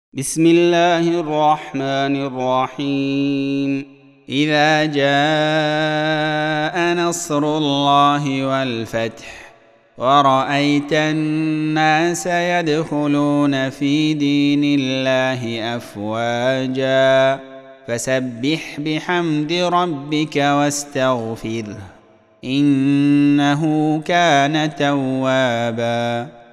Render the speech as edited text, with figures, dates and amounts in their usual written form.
بسم الله الرحمن الرحيم. إذا جاء نصر الله والفتح ورأيت الناس يدخلون في دين الله أفواجا فسبح بحمد ربك واستغفره إنه كان توابا.